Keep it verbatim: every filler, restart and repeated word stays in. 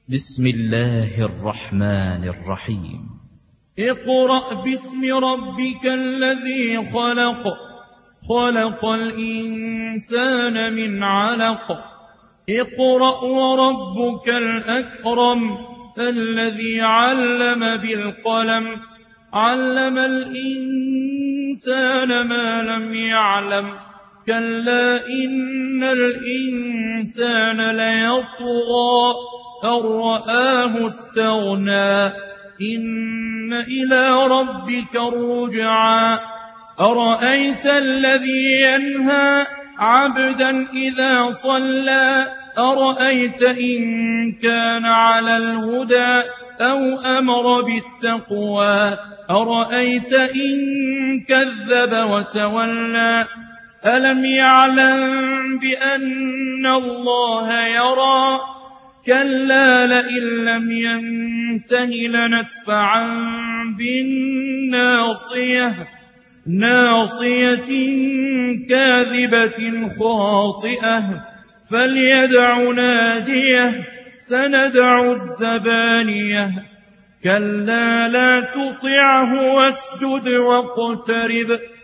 بسم الله الرحمن الرحيم. اقرأ باسم ربك الذي خلق خلق الإنسان من علق اقرأ وربك الأكرم الذي علم بالقلم علم الإنسان ما لم يعلم كلا إن الإنسان ليطغى أن رآه استغنى إن إلى ربك الرجعى أرأيت الذي ينهى عبدا إذا صلى أرأيت إن كان على الهدى أو أمر بالتقوى أرأيت إن كذب وتولى ألم يعلم بأن الله يرى كلا لئن لم ينته لنسفعا بالناصية ناصية كاذبة خاطئة فليدع ناديه سندع الزبانية كلا لا تطعه واسجد واقترب